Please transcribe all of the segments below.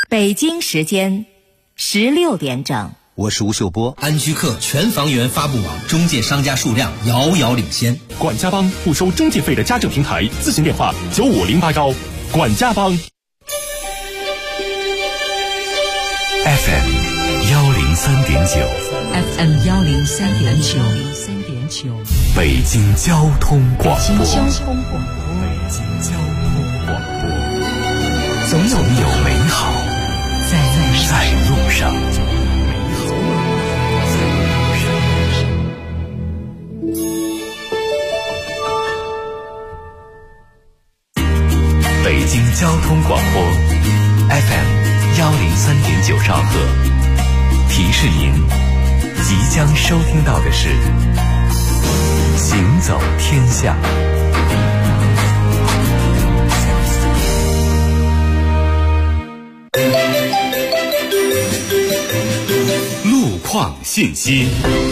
北京时间16点整。 我是吴秀波。 安居客全房源发布网中介商家数量遥遥领先。 管家帮不收中介费的家政平台，咨询电话9508管家帮。 FM 103.9 FM 103.9 北京交通广播。 北京交通广播，总有美好在路上。北京交通广播 FM 103.9兆赫，提示您即将收听到的是行走天下。 路况信息。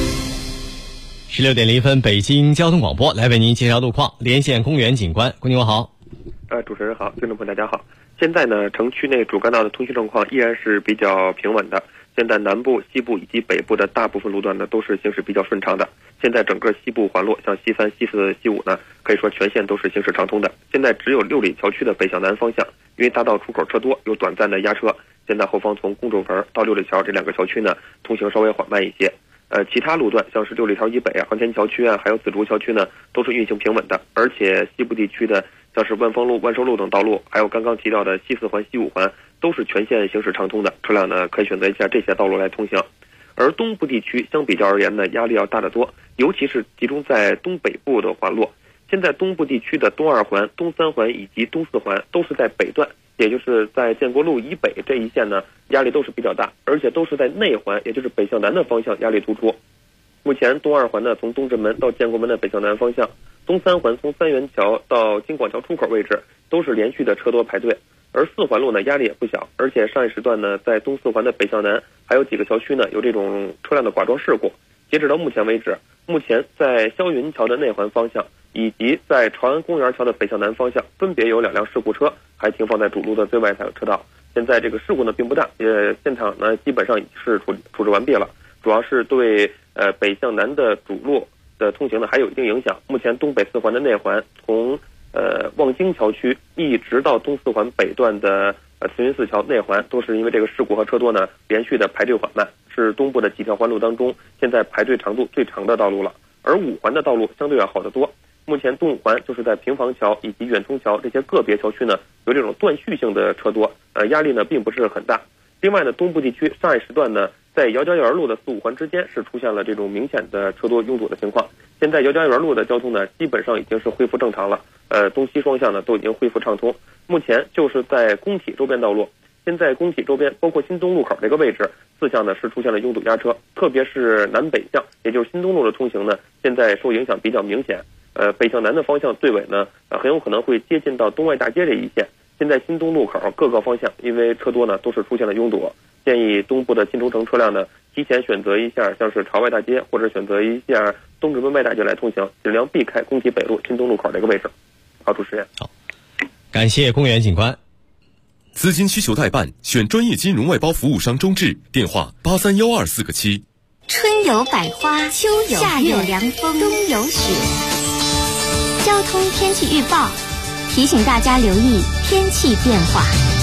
16点0分，北京交通广播来为您介绍路况。连线公园警官，公牛好。 主持人好，听众朋友大家好。现在呢，城区内主干道的通行状况依然是比较平稳的。现在南部、西部以及北部的大部分路段呢，都是行驶比较顺畅的。现在整个西部环路，像西3、西4、西5呢，可以说全线都是行驶畅通的。现在只有六里桥区的北向南方向，因为大道出口车多，有短暂的压车。现在后方从公主坟到六里桥这两个桥区呢，通行稍微缓慢一些。其他路段像是六里桥以北啊、航天桥区啊，还有紫竹桥区呢，都是运行平稳的。而且西部地区的像是万丰路、万寿路等道路，还有刚刚提到的西4环、西5环，都是全线行驶畅通的。车辆呢可以选择一下这些道路来通行。而东部地区相比较而言呢，压力要大得多，尤其是集中在东北部的环路。现在东部地区的东2环、东3环以及东4环都是在北段，也就是在建国路以北这一线呢，压力都是比较大，而且都是在内环，也就是北向南的方向压力突出。目前东2环呢，从东直门到建国门的北向南方向，东3环从三元桥到京广桥出口位置都是连续的车多排队。而4环路呢，压力也不小，而且上一时段呢，在东4环的北向南还有几个桥区呢，有这种车辆的剐撞事故。截止到目前为止，目前在霄云桥的内环方向以及在朝安公园桥的北向南方向，分别有2辆事故车还停放在主路的最外车道。现在这个事故呢并不大，现场呢基本上已是处置完毕了，主要是对北向南的主路的通行呢还有一定影响。目前东北4环的内环从望京桥区一直到东4环北段的慈云寺桥内环，都是因为这个事故和车多呢连续的排队缓慢，是东部的几条环路当中现在排队长度最长的道路了。而5环的道路相对要好得多，目前东5环就是在平房桥以及远通桥这些个别桥区呢有这种断续性的车多，压力呢并不是很大。另外呢，东部地区上一时段呢，在姚家园路的4、5环之间是出现了这种明显的车多拥堵的情况。现在姚家园路的交通呢，基本上已经是恢复正常了，东西双向呢都已经恢复畅通。目前就是在工体周边道路，现在工体周边包括新东路口这个位置，4项呢是出现了拥堵压车，特别是南北向，也就是新东路的通行呢，现在受影响比较明显。北向南的方向队尾呢，很有可能会接近到东外大街这一线。现在新东路口各个方向因为车多呢，都是出现了拥堵，建议东部的进出城车辆呢，提前选择一下像是朝外大街或者选择一下东直门外大街来通行，尽量避开工体北路新东路口这个位置。好，主持人。 好，感谢公园警官。 资金需求代办，选专业金融外包服务商中智，电话831247个7。 春有百花，秋有夏有凉风，冬有雪。交通天气预报提醒大家留意天气变化。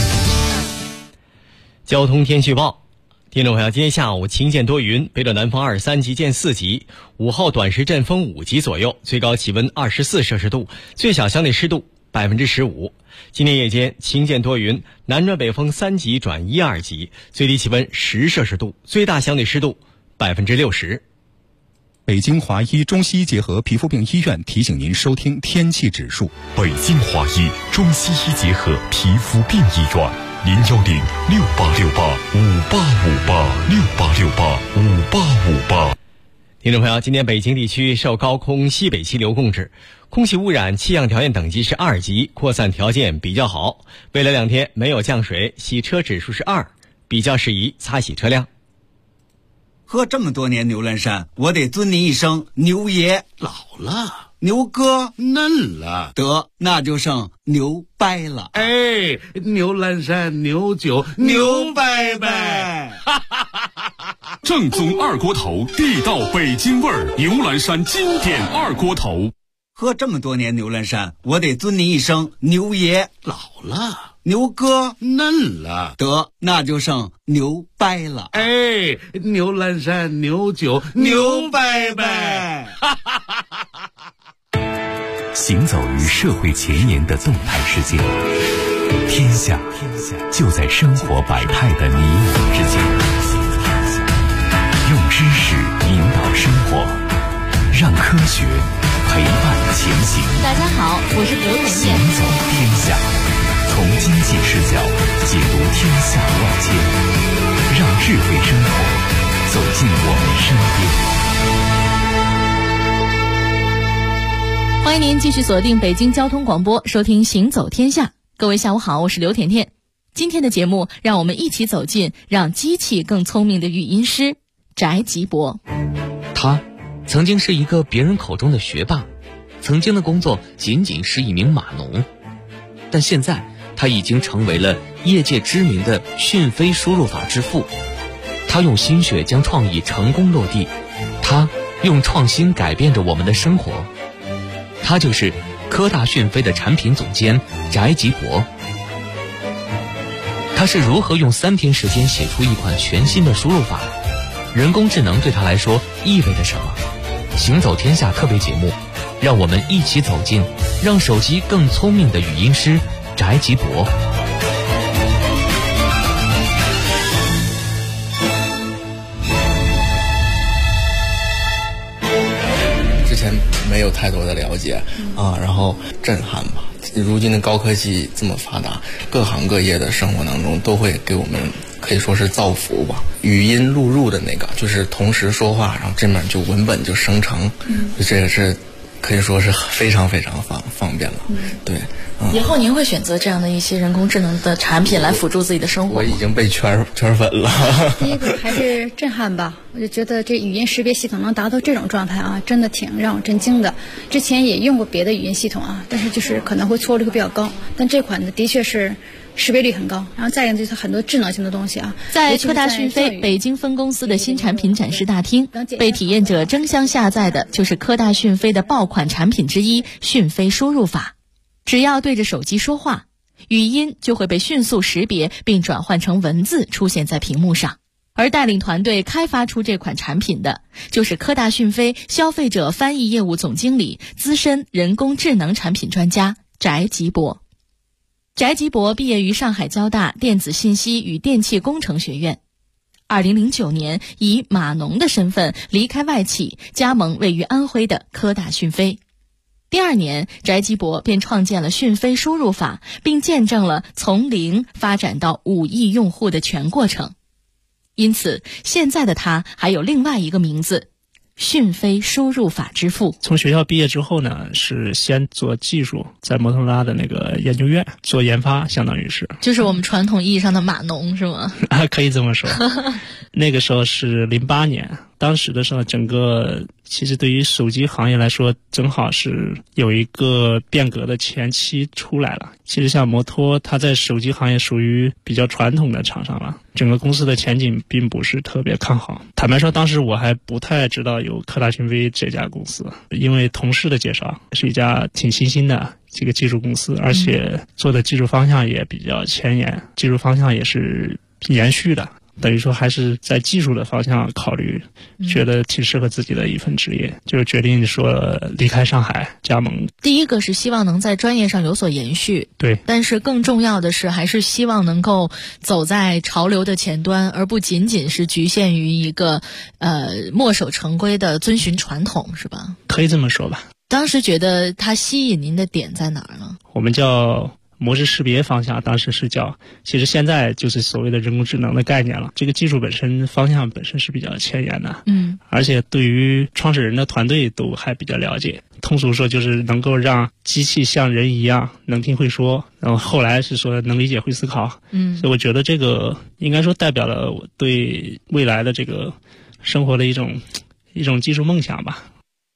交通天气预报，听众朋友，今天下午晴见多云，北转南风2、3级见4级，午后短时阵风5级左右，最高气温24摄氏度，最小相对湿度15%。今天夜间晴见多云，南转北风3级转1、2级，最低气温10摄氏度，最大相对湿度60%。 北京华医中西医结合皮肤病医院提醒您收听天气指数。 北京华医中西医结合皮肤病医院，010-6868-5858，6868-5858。 听众朋友，今天北京地区受高空西北气流控制，空气污染气象条件等级是2级，扩散条件比较好。未来2天没有降水，洗车指数是2，比较适宜擦洗车辆。 喝这么多年牛栏山，我得尊您一声牛爷。 老了， 牛哥嫩了， 得那就剩牛掰了。 哎，牛栏山牛酒牛掰掰， 正宗二锅头，地道北京味儿，牛栏山经典二锅头。 喝这么多年牛栏山，我得尊您一声牛爷。 老了， 牛哥嫩了， 得那就剩牛掰了。 哎，牛栏山牛酒牛掰掰。 行走于社会前沿的动态世界，天下就在生活百态的你我之间。用知识引导生活，让科学陪伴前行。 大家好，我是刘甜行甜。 走天下，从经济视角解读天下万千，让智慧生活走进我们身边。 欢迎您继续锁定北京交通广播，收听《行走天下》。各位下午好，我是刘甜甜。今天的节目，让我们一起走进让机器更聪明的语音师翟吉博。 他曾经是一个别人口中的学霸，曾经的工作仅仅是一名码农，但现在他已经成为了业界知名的讯飞输入法之父。他用心血将创意成功落地，他用创新改变着我们的生活。他就是科大讯飞的产品总监翟吉博。他是如何用3天时间写出一款全新的输入法？人工智能对他来说意味着什么？行走天下特别节目，让我们一起走进让手机更聪明的语音师翟吉博。 之前没有太多的了解然后震撼吧。如今的高科技这么发达，各行各业的生活当中都会给我们可以说是造福吧。语音录入的那个就是同时说话，然后这面就文本就生成，这个是可以说是非常非常方便了。对， 以后您会选择这样的一些人工智能的产品来辅助自己的生活吗？ 我已经被圈粉了。 第一个还是震撼吧，我就觉得这语音识别系统能达到这种状态啊，真的挺让我震惊的。之前也用过别的语音系统啊，但是就是可能会错误率会比较高，但这款呢的确是识别率很高，然后再一个就是很多智能性的东西啊。 在科大讯飞北京分公司的新产品展示大厅，被体验者争相下载的就是科大讯飞的爆款产品之一讯飞输入法。只要对着手机说话，语音就会被迅速识别并转换成文字出现在屏幕上。而带领团队开发出这款产品的，就是科大讯飞消费者翻译业务总经理、资深人工智能产品专家翟吉博。翟吉博毕业于上海交大电子信息与电气工程学院，2009年以码农的身份离开外企，加盟位于安徽的科大讯飞。第2年，翟吉博便创建了讯飞输入法，并见证了从0发展到5亿用户的全过程。因此，现在的他还有另外一个名字，讯飞输入法之父。 从学校毕业之后呢，是先做技术，在摩托罗拉的那个研究院做研发，相当于是就是我们传统意义上的码农是吗？ 可以这么说。那个时候是08年，当时的时候整个其实对于手机行业来说，正好是有一个变革的前期出来了。其实像摩托，它在手机行业属于比较传统的厂商了，整个公司的前景并不是特别看好。坦白说，当时我还不太知道有科大讯飞这家公司，因为同事的介绍，是一家挺新兴的这个技术公司，而且做的技术方向也比较前沿，技术方向也是延续的。等于说还是在技术的方向考虑，觉得挺适合自己的一份职业，就是决定说离开上海加盟。 第一个是希望能在专业上有所延续， 对， 但是更重要的是还是希望能够走在潮流的前端，而不仅仅是局限于一个墨守成规的遵循传统，是吧？ 可以这么说吧。 当时觉得它吸引您的点在哪儿呢？ 我们叫模式识别方向，当时是叫，其实现在就是所谓的人工智能的概念了。这个技术本身方向本身是比较前沿的，而且对于创始人的团队都还比较了解。通俗说就是能够让机器像人一样能听会说，然后后来是说能理解会思考。所以我觉得这个应该说代表了我对未来的这个生活的一种技术梦想吧。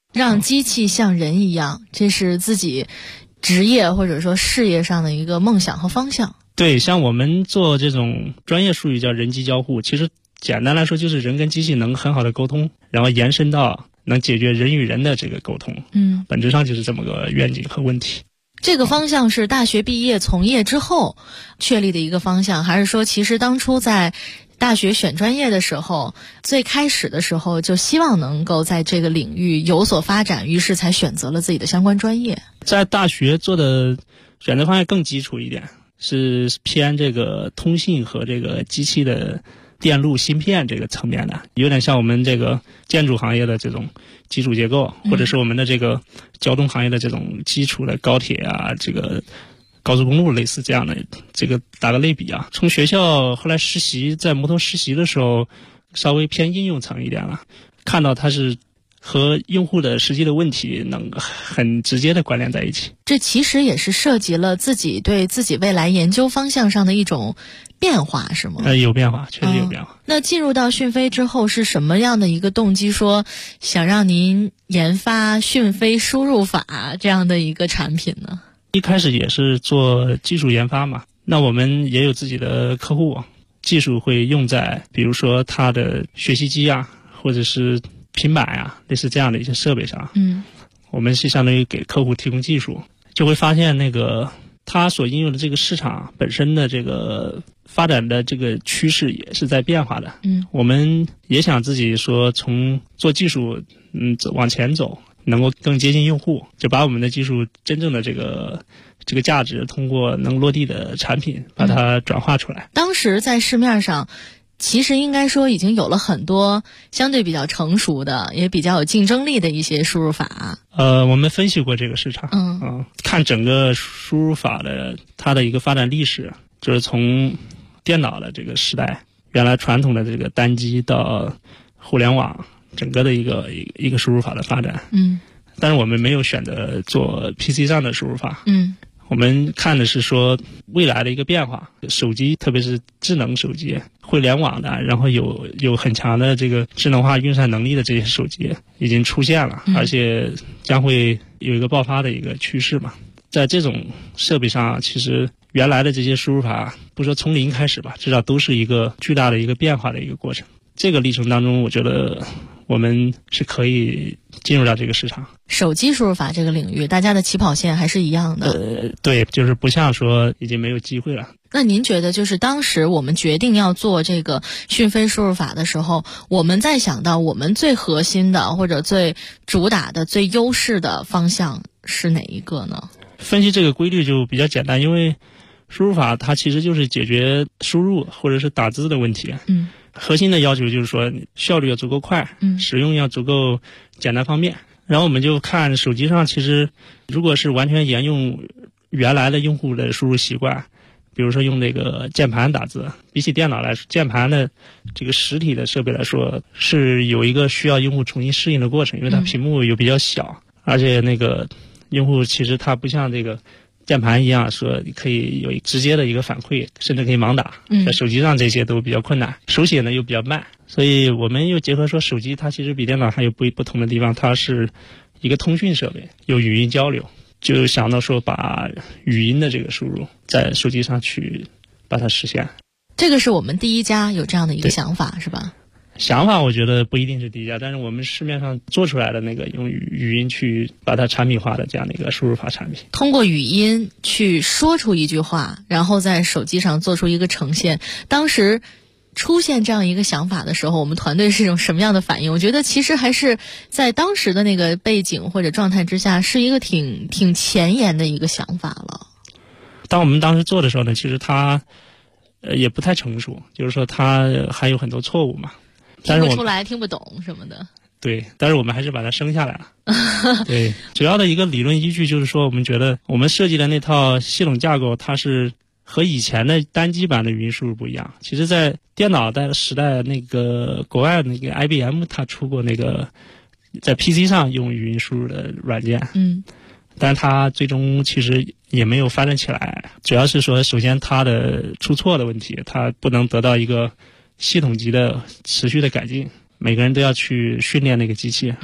让机器像人一样，这是自己职业或者说事业上的一个梦想和方向。 对，像我们做这种专业术语叫人机交互，其实简单来说就是人跟机器能很好的沟通，然后延伸到能解决人与人的这个沟通。本质上就是这么个愿景和问题。 这个方向是大学毕业从业之后确立的一个方向，还是说其实当初在大学选专业的时候，最开始的时候就希望能够在这个领域有所发展，于是才选择了自己的相关专业？ 在大学做的选择方向更基础一点，是偏这个通信和这个机器的电路芯片这个层面的，有点像我们这个建筑行业的这种基础结构，或者是我们的这个交通行业的这种基础的高铁啊，这个高速公路类似这样的，这个打个类比啊。从学校后来实习，在摩托实习的时候，稍微偏应用层一点了，看到它是和用户的实际的问题能很直接的关联在一起。 这其实也是涉及了自己对自己未来研究方向上的一种变化，是吗？ 有变化，确实有变化。 那进入到讯飞之后，是什么样的一个动机说想让您研发讯飞输入法这样的一个产品呢？ 一开始也是做技术研发嘛，那我们也有自己的客户，技术会用在比如说他的学习机啊，或者是平板啊，类似这样的一些设备上。我们是相当于给客户提供技术，就会发现那个它所应用的这个市场本身的这个发展的这个趋势也是在变化的。我们也想自己说从做技术往前走，能够更接近用户，就把我们的技术真正的这个价值通过能落地的产品把它转化出来。 当时在市面上其实应该说已经有了很多相对比较成熟的也比较有竞争力的一些输入法。 我们分析过这个市场，看整个输入法的它的一个发展历史，就是从电脑的这个时代，原来传统的这个单机到互联网，整个的一个输入法的发展。但是我们没有选择做 PC 上的输入法。我们看的是说未来的一个变化，手机特别是智能手机，会联网的，然后有很强的这个智能化运算能力的这些手机已经出现了，而且将会有一个爆发的一个趋势嘛。在这种设备上，其实原来的这些输入法不说从零开始吧，至少都是一个巨大的一个变化的一个过程。这个历程当中，我觉得我们是可以进入到这个市场。 手机输入法这个领域，大家的起跑线还是一样的。 对，就是不像说已经没有机会了。 那您觉得，就是当时我们决定要做这个讯飞输入法的时候，我们在想到我们最核心的或者最主打的最优势的方向是哪一个呢？ 分析这个规律就比较简单，因为输入法它其实就是解决输入或者是打字的问题。核心的要求就是说效率要足够快，使用要足够简单方便。然后我们就看手机上，其实如果是完全沿用原来的用户的输入习惯，比如说用这个键盘打字，比起电脑来说，键盘的这个实体的设备来说是有一个需要用户重新适应的过程，因为它屏幕又比较小，而且那个用户其实它不像这个键盘一样说可以有直接的一个反馈，甚至可以盲打。在手机上这些都比较困难，手写呢又比较慢，所以我们又结合说手机它其实比电脑还有不同的地方，它是一个通讯设备，有语音交流，就想到说把语音的这个输入在手机上去把它实现。 这个是我们第一家有这样的一个想法，是吧？ 想法我觉得不一定是第一家，但是我们市面上做出来的那个用语音去把它产品化的这样的一个输入法产品， 通过语音去说出一句话，然后在手机上做出一个呈现。当时出现这样一个想法的时候，我们团队是一种什么样的反应？我觉得其实还是在当时的那个背景或者状态之下，是一个挺前沿的一个想法了。 当我们当时做的时候呢，其实它也不太成熟，就是说它还有很多错误嘛。 听不出来、听不懂什么的。 对，但是我们还是把它生下来了。对，主要的一个理论依据就是说，我们觉得我们设计的那套系统架构，它是和以前的单机版的语音输入不一样。其实在电脑的时代，那个国外那个 IBM 它出过那个在 PC 上用语音输入的软件。但是它最终其实也没有发展起来，主要是说首先它的出错的问题，它不能得到一个系统级的持续的改进，每个人都要去训练那个机器。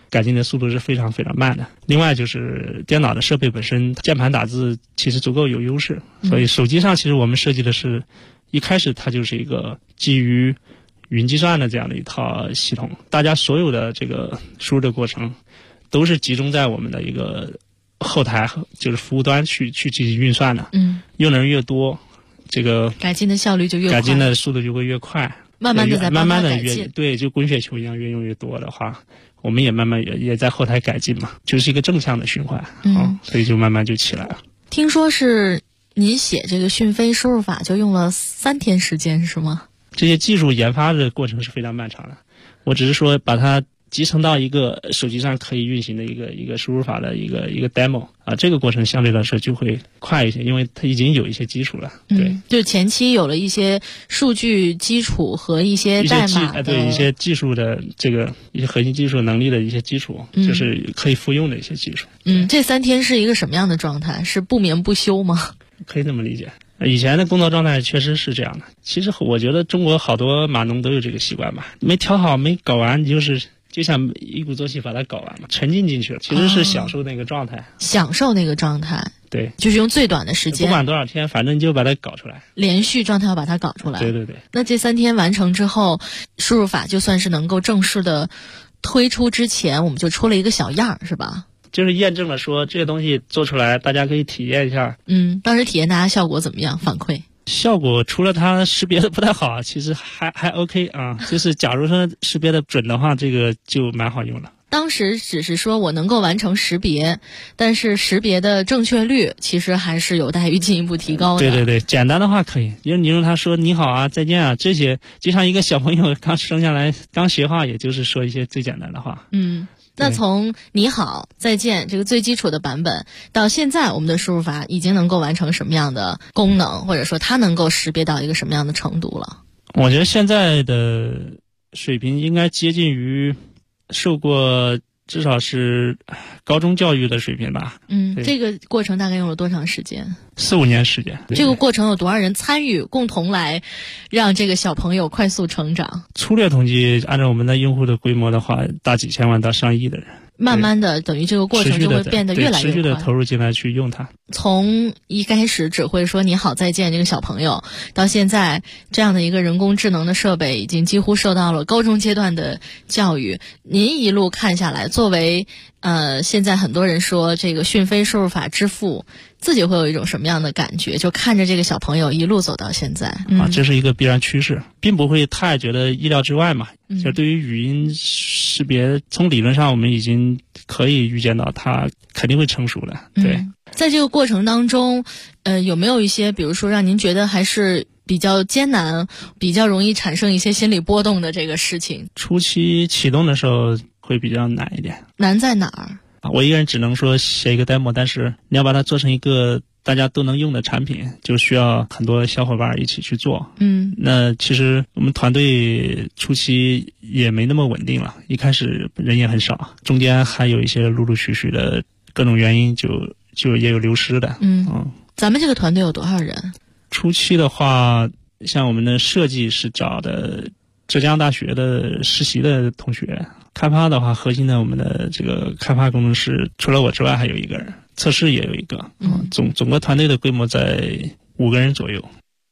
改进的速度是非常非常慢的。另外就是电脑的设备本身键盘打字其实足够有优势，所以手机上其实我们设计的是一开始它就是一个基于云计算的这样的一套系统，大家所有的这个输入的过程都是集中在我们的一个后台，就是服务端去进行运算的。用的人越多，这个改进的效率就越快， 改进的速度就会越快。 慢慢的在慢慢的越对，就滚雪球一样，越用越多的话，我们也慢慢也在后台改进嘛，就是一个正向的循环。所以就慢慢就起来了。 听说是您写这个讯飞输入法就用了3天时间是吗？ 这些技术研发的过程是非常漫长的，我只是说把它集成到一个手机上可以运行的一个输入法的一个 demo 啊，这个过程相对来说就会快一些，因为它已经有一些基础了。对， 就前期有了一些数据基础和一些代码对一些技术的这个一些核心技术能力的一些基础，就是可以复用的一些技术。 这3天是一个什么样的状态？是不眠不休吗？ 可以这么理解。以前的工作状态确实是这样的。其实我觉得中国好多码农都有这个习惯吧，没调好没搞完，就像一鼓作气把它搞完嘛，沉浸进去了，其实是享受那个状态。 享受那个状态。 对， 就是用最短的时间， 不管多少天，反正就把它搞出来。 连续状态要把它搞出来。 对对对。 那这3天完成之后，输入法就算是能够正式的推出之前，我们就出了一个小样，是吧？ 就是验证了说这些东西做出来，大家可以体验一下。 当时体验大家效果怎么样？反馈？ 效果除了它识别的不太好，其实还 OK 啊。就是假如说识别的准的话，这个就蛮好用了。 当时只是说我能够完成识别，但是识别的正确率其实还是有待于进一步提高的。 对对对，简单的话可以，因为你用它说你好啊、再见啊，这些就像一个小朋友刚生下来刚学话，也就是说一些最简单的话。 那从你好再见这个最基础的版本到现在，我们的输入法已经能够完成什么样的功能，或者说它能够识别到一个什么样的程度了？ 我觉得现在的水平应该接近于受过至少是高中教育的水平吧。 这个过程大概用了多长时间 ？4、5年时间。 这个过程有多少人参与，共同来让这个小朋友快速成长？ 粗略统计，按照我们的用户的规模的话，大几千万到上亿的人。 慢慢的，等于这个过程就会变得越来越快， 持续的投入进来去用它。 从一开始只会说你好再见这个小朋友，到现在这样的一个人工智能的设备已经几乎受到了高中阶段的教育。您一路看下来，作为现在很多人说这个讯飞输入法之父，自己会有一种什么样的感觉？就看着这个小朋友一路走到现在这是一个必然趋势，并不会太觉得意料之外嘛。就对于语音识别，从理论上我们已经可以预见到它肯定会成熟的。对， 在这个过程当中，有没有一些比如说让您觉得还是比较艰难、比较容易产生一些心理波动的这个事情？ 初期启动的时候会比较难一点。 难在哪儿？ 我一个人只能说写一个 demo， 但是你要把它做成一个大家都能用的产品，就需要很多小伙伴一起去做。那其实我们团队初期也没那么稳定了，一开始人也很少，中间还有一些陆陆续续的各种原因就也有流失的。 咱们这个团队有多少人？ 初期的话，像我们的设计是找的浙江大学的实习的同学，开发的话，核心的我们的这个开发工程师除了我之外还有一个人，测试也有一个。总个团队的规模在5个人左右。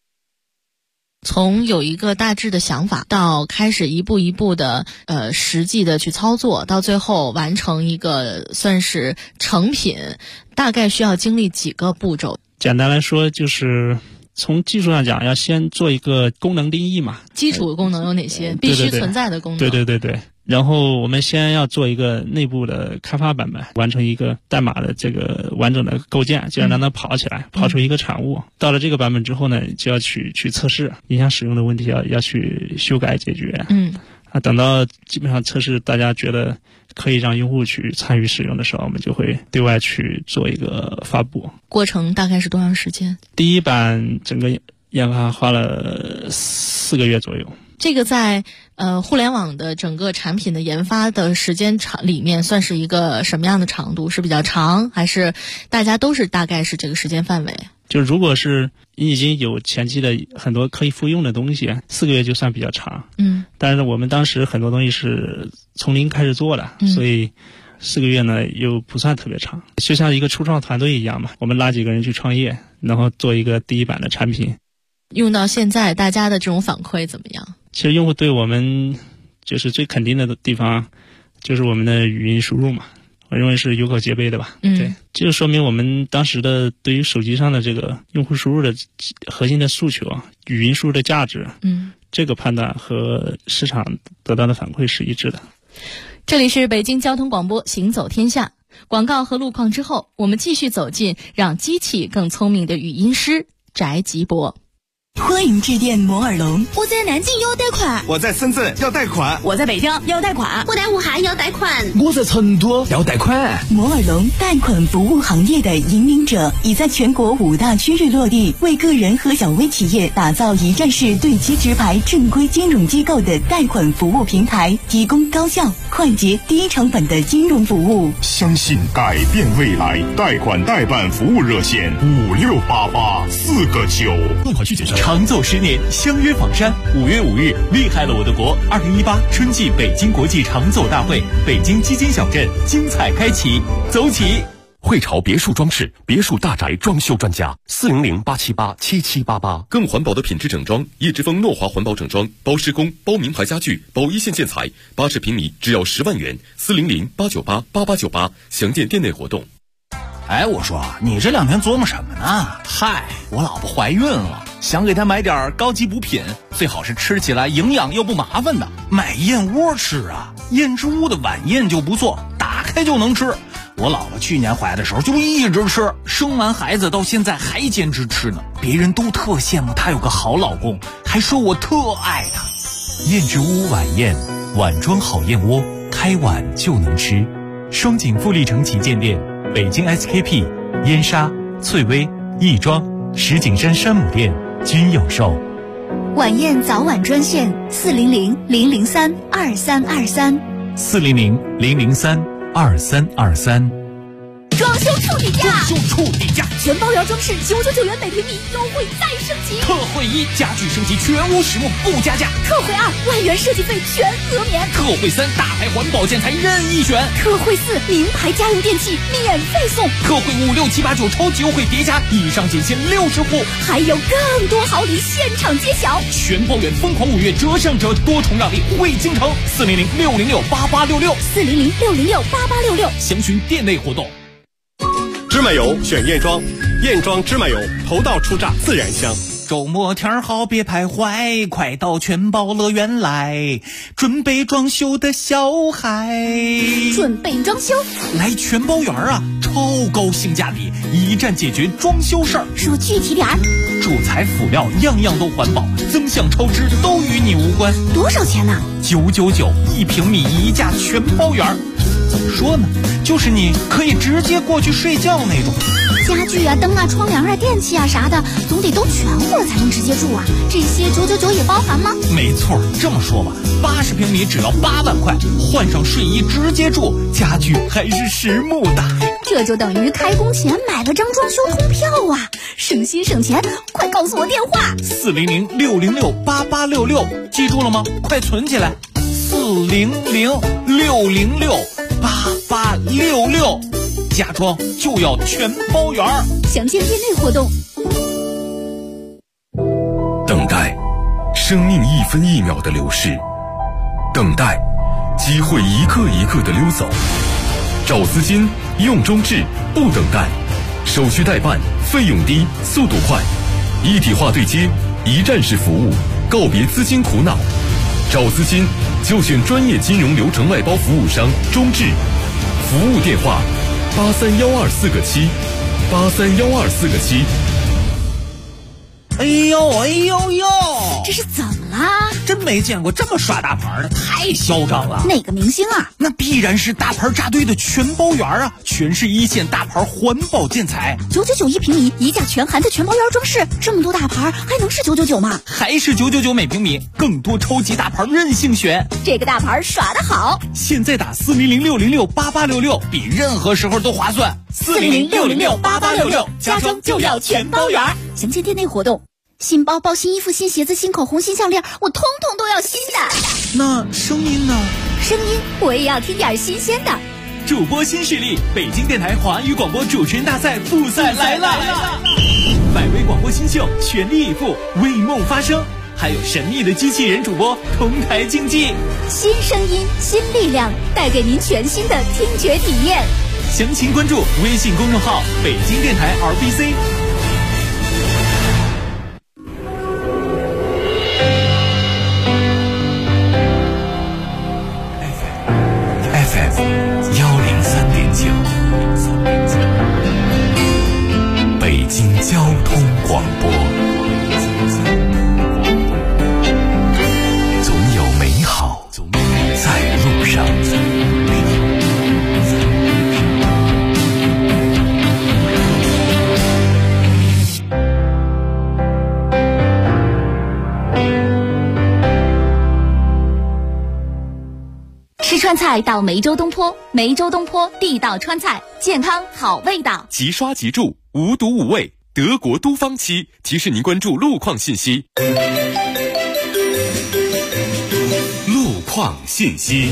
从有一个大致的想法到开始一步一步的实际的去操作，到最后完成一个算是成品，大概需要经历几个步骤？ 简单来说就是从技术上讲，要先做一个功能定义嘛。 基础功能有哪些？必须存在的功能。 对。然后我们先要做一个内部的开发版本，完成一个代码的这个完整的构建，就要让它跑起来，跑出一个产物。到了这个版本之后呢，就要去测试，影响使用的问题要去修改解决。等到基本上测试大家觉得可以让用户去参与使用的时候，我们就会对外去做一个发布。 过程大概是多长时间？ 第一版整个研发花了4个月左右。 这个在互联网的整个产品的研发的时间长里面算是一个什么样的长度？是比较长，还是大家都是大概是这个时间范围？ 就如果是你已经有前期的很多可以复用的东西，4个月就算比较长。但是我们当时很多东西是从零开始做的，所以4个月呢又不算特别长，就像一个初创团队一样嘛，我们拉几个人去创业，然后做一个第一版的产品。 用到现在，大家的这种反馈怎么样？ 其实用户对我们就是最肯定的地方，就是我们的语音输入嘛，我认为是有口皆碑的吧。对，这就说明我们当时的对于手机上的这个用户输入的核心的诉求啊，语音输入的价值，这个判断和市场得到的反馈是一致的。 这里是北京交通广播行走天下，广告和路况之后，我们继续走进让机器更聪明的语音师翟吉博。 欢迎致电摩尔龙。 我在南京要贷款， 我在深圳要贷款， 我在北京要贷款， 我在武汉要贷款， 我在成都要贷款。 摩尔龙贷款服务行业的引领者，已在全国5大区域落地，为个人和小微企业打造一站式对接直排正规金融机构的贷款服务平台，提供高效、快捷、低成本的金融服务。 相信改变未来，贷款代办服务热线5688-4个9。 贷款需谨慎。长走10年，相约房山。5月5日，厉害了我的国2018春季北京国际长走大会，北京基金小镇精彩开启，走起！ 汇潮别墅装饰，别墅大宅装修专家，400-878-7788。 更环保的品质整装，叶之峰诺华环保整装，包施工，包名牌家具，包一线建材，80平米只要10万元，400-898-8898，详见店内活动。 哎，我说你这2天琢磨什么呢？嗨，我老婆怀孕了，想给她买点高级补品，最好是吃起来营养又不麻烦的。买燕窝吃啊，燕之屋的晚宴就不错，打开就能吃。我老婆去年怀的时候就一直吃，生完孩子到现在还坚持吃呢。别人都特羡慕她有个好老公，还说我特爱她。 燕之屋晚宴，碗装好燕窝，开碗就能吃。双井富力城旗舰店，北京 SKP、燕莎、翠微、亦庄、石景山山姆店均有售。 晚宴早晚专线400-003-2323。 400-003-2323。 装修处底价， 装修处底价， 全包圆装饰999元每平米，优惠再升级。 特惠1，家具升级全屋实木不加价。 特惠2，万元设计费全额免。 特惠3，大牌环保建材任意选。 特惠4，名牌家用电器免费送。 特惠5、6、7、8、9超级优惠叠加，以上仅限60户， 还有更多好礼现场揭晓。 全包圆疯狂5月折上折，多重让利惠京城。400-606-8866。 400-606-8866。 详询店内活动。 芝麻油选燕庄，燕庄芝麻油，头道出榨自然香。 周末天好别徘徊，快到全宝乐园来，准备装修的小孩。 准备装修来全宝园啊，超高性价比，一站解决装修事儿。 说具体点儿， 主材辅料样样都环保，增项超支都与你无关。 多少钱呢 ？999，1平米一价全包圆。怎么说呢，就是你可以直接过去睡觉那种。 家具啊、灯啊、窗帘啊、电器啊啥的，总得都全乎了才能直接住啊。这些999也包含吗？ 没错，这么说吧，80平米只要8万块，换上睡衣直接住，家具还是实木的。 这就等于开工前买了张装修通票啊，省心省钱。快告诉我电话 ，400-606-8866，记住了吗？快存起来，400-606-8866，家装就要全包圆。 详见店内活动。 等待，生命1分1秒的流逝；等待，机会一个一个的溜走。找资金，用中置，不等待，手续代办，费用低，速度快，一体化对接，一站式服务，告别资金苦恼。找资金就选专业金融流程外包服务商中置，服务电话831247，831247。 哎呦哎呦呦， 这是怎么啦？ 真没见过这么耍大牌的，太嚣张了。 哪个明星啊？ 那必然是大牌扎堆的全包园啊，全是一线大牌环保建材 ，999一平米，一价全含的全包园装饰，这么多大牌还能是999吗？ 还是999每平米，更多超级大牌任性选。 这个大牌耍得好， 现在打400-606-8866，比任何时候都划算。 400-606-8866，家装就要全包圆。详见店内活动。新包包、新衣服、新鞋子、新口红、新项链，我通通都要新的。 那声音呢？ 声音我也要听点新鲜的。 主播新势力，北京电台华语广播主持人大赛复赛来了！百位广播新秀全力以赴，为梦发声，还有神秘的机器人主播同台竞技。 新声音，新力量，带给您全新的听觉体验。 详情关注微信公众号“北京电台 RBC”。 北京交通广播，总有美好在路上。 吃川菜到梅州东坡，梅州东坡地道川菜，健康好味道。 即刷即住，无毒无味，德国都方漆提示您关注路况信息。路况信息。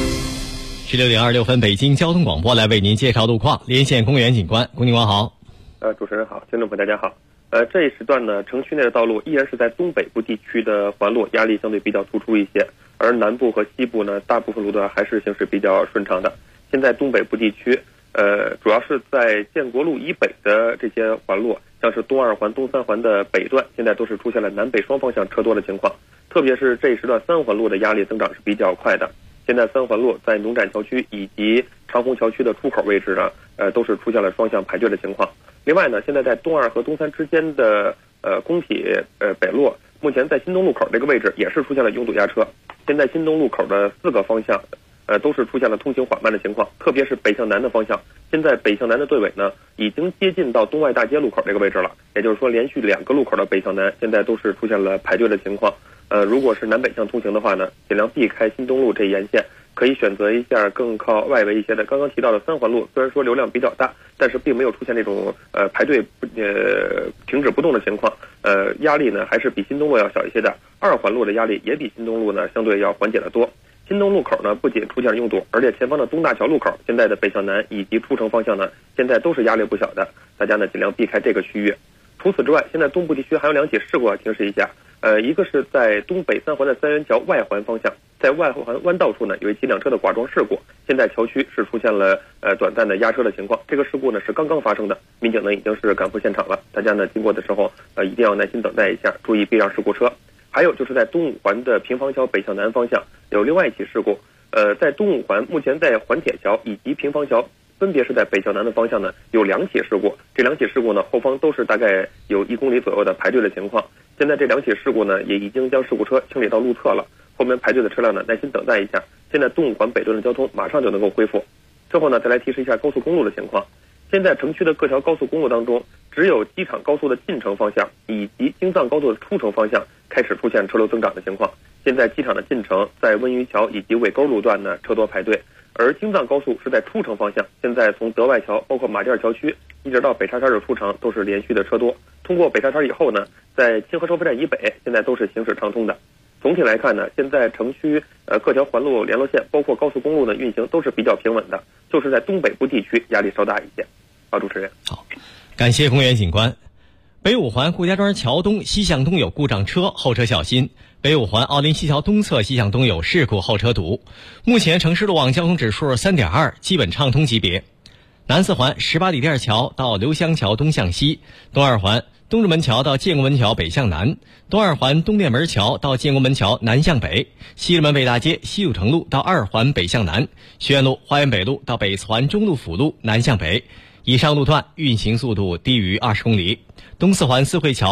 16点26分，北京交通广播来为您介绍路况。连线公园警官，龚警官好。 主持人好，听众朋友大家好。这一时段呢，城区内的道路依然是在东北部地区的环路压力相对比较突出一些，而南部和西部呢，大部分路段还是行驶比较顺畅的。现在东北部地区，主要是在建国路以北的这些环路，像是东二环、东三环的北段，现在都是出现了南北双方向车多的情况。特别是这一时段三环路的压力增长是比较快的。现在三环路在农展桥区以及长虹桥区的出口位置呢，都是出现了双向排队的情况。另外呢，现在在东二和东三之间的工体北路，目前在新东路口这个位置也是出现了拥堵压车。现在新东路口的4个方向，都是出现了通行缓慢的情况，特别是北向南的方向。现在北向南的队尾呢，已经接近到东外大街路口这个位置了，也就是说，连续2个路口的北向南现在都是出现了排队的情况。如果是南北向通行的话呢，尽量避开新东路这一沿线，可以选择一下更靠外围一些的。刚刚提到的三环路，虽然说流量比较大，但是并没有出现这种排队停止不动的情况。压力呢还是比新东路要小一些的。二环路的压力也比新东路呢相对要缓解得多。新东路口呢不仅出现了拥堵，而且前方的东大桥路口现在的北向南以及出城方向呢，现在都是压力不小的。大家呢尽量避开这个区域。除此之外，现在东部地区还有2起事故要提示一下。一个是在东北三环的三元桥外环方向，在外环弯道处呢有一起2车的剐撞事故，现在桥区是出现了短暂的压车的情况。这个事故呢是刚刚发生的，民警呢已经是赶赴现场了。大家呢经过的时候一定要耐心等待一下，注意避让事故车。还有就是在东五环的平房桥北向南方向有另外一起事故，在东五环目前在环铁桥以及平房桥分别是在北向南的方向呢有2起事故，这2起事故呢后方都是大概有1公里左右的排队的情况。现在这2起事故呢也已经将事故车清理到路侧了，后面排队的车辆呢耐心等待一下。现在东五环北段的交通马上就能够恢复。之后呢再来提示一下高速公路的情况。现在城区的各条高速公路当中，只有机场高速的进城方向以及京藏高速的出城方向开始出现车流增长的情况。现在机场的进城在温榆桥以及尾沟路段呢车多排队，而京藏高速是在出城方向，现在从德外桥包括马甸桥区一直到北沙山的出城都是连续的车多。通过北沙山以后呢，在清河收费站以北现在都是行驶畅通的。总体来看呢，现在城区各条环路联络线包括高速公路的运行都是比较平稳的，就是在东北部地区压力稍大一些。好，主持人。 好，感谢公园警官。北五环顾家庄桥东西向东有故障车，后车小心。北五环奥林西桥东侧西向东有事故，后车堵。目前城市路网交通指数 3.2， 基本畅通级别。南四环18里店桥到刘香桥东向西，东二环东直门桥到建国门桥北向南，东二环东便门桥到建国门桥南向北，西直门北大街西五城路到二环北向南，学院路花园北路到北四环中路辅路南向北。以上路段运行速度低于20公里。东四环四惠桥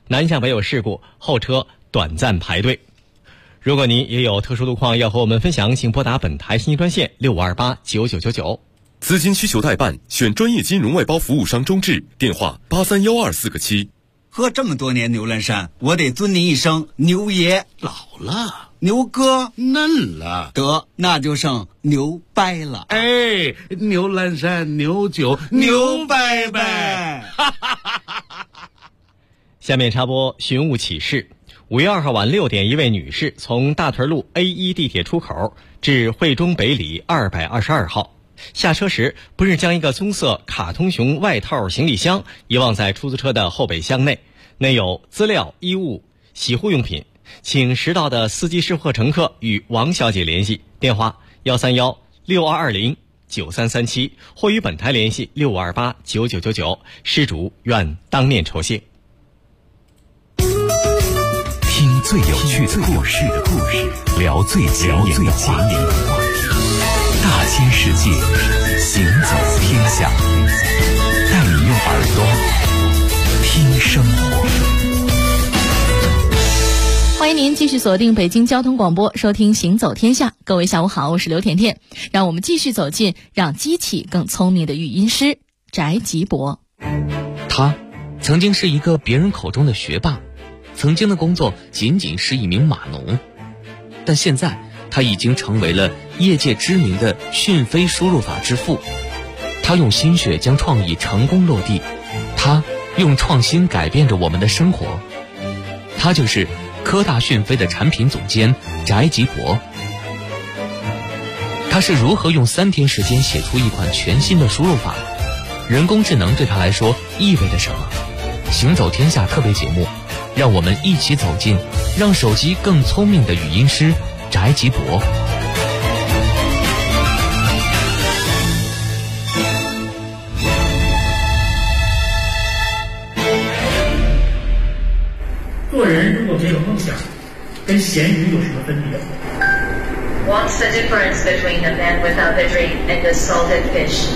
南向北有事故，后车短暂排队。如果您也有特殊路况要和我们分享，请拨打本台信息专线65289999。 资金需求代办，选专业金融外包服务商中智，电话83124个7。 喝这么多年牛栏山，我得尊您一声牛爷。 老了， 牛哥嫩了， 得那就剩牛掰了。 哎，牛栏山牛酒牛掰掰。 下面插播寻物启事。5月2号晚6点，一位女士从大屯路 A1 地铁出口至惠中北里222号，下车时不慎将一个棕色卡通熊外套行李箱遗忘在出租车的后备箱内，内有资料、衣物、洗护用品，请识到的司机师傅和乘客与王小姐联系，电话131-6220-9337，或与本台联系65289999，失主愿当面酬谢。 听最有趣的故事，聊最前沿的话题，大千世界，行走天下，带你用耳朵听生活。 欢迎您继续锁定北京交通广播，收听行走天下。各位下午好，我是刘甜甜。让我们继续走进让机器更聪明的语音师翟吉博。 他曾经是一个别人口中的学霸，曾经的工作仅仅是一名码农，但现在他已经成为了业界知名的讯飞输入法之父。他用心血将创意成功落地，他用创新改变着我们的生活。他就是科大讯飞的产品总监翟吉博。他是如何用3天时间写出一款全新的输入法？人工智能对他来说意味着什么？行走天下特别节目，让我们一起走进让手机更聪明的语音师翟吉博。 做人如果没有梦想，跟咸鱼有什么分别？ What's the difference between a man without a dream and a salted fish?